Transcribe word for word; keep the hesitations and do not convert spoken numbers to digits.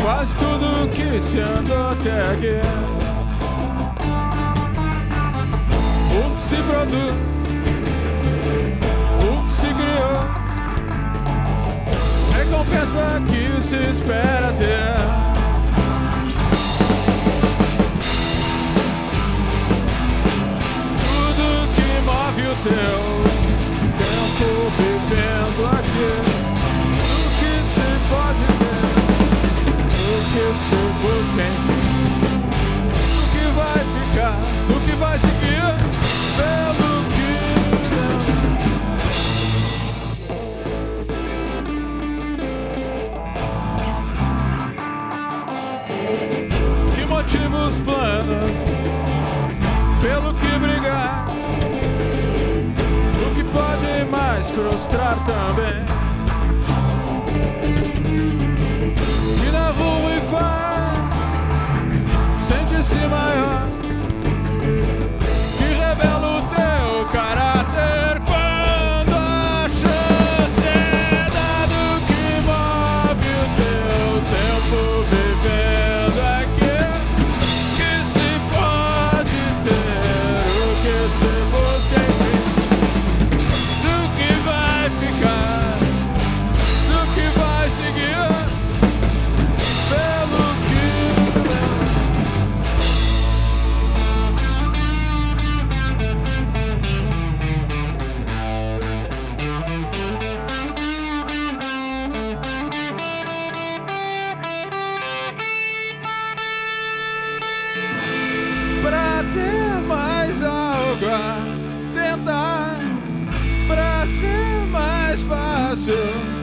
quase tudo que se andou até aqui. O que se produz, o que se criou, recompensa que se espera ter. Tudo que move o teu tempo vivendo aqui, o que se pode ter, o que se busca enfim, o que vai ficar, o que vai seguir, pelo que que motivos planos, pelo que brigar, o que pode mais frustrar também. E na rua e faz, sente-se maior, que revela o teu caráter quando a chance é dado, que move o teu tempo vivendo aqui, que se pode ter, o que se busca enfim, do que vai ficar, do que vai seguir, pelo que pra ter mais algo a tentar, pra ser mais fácil.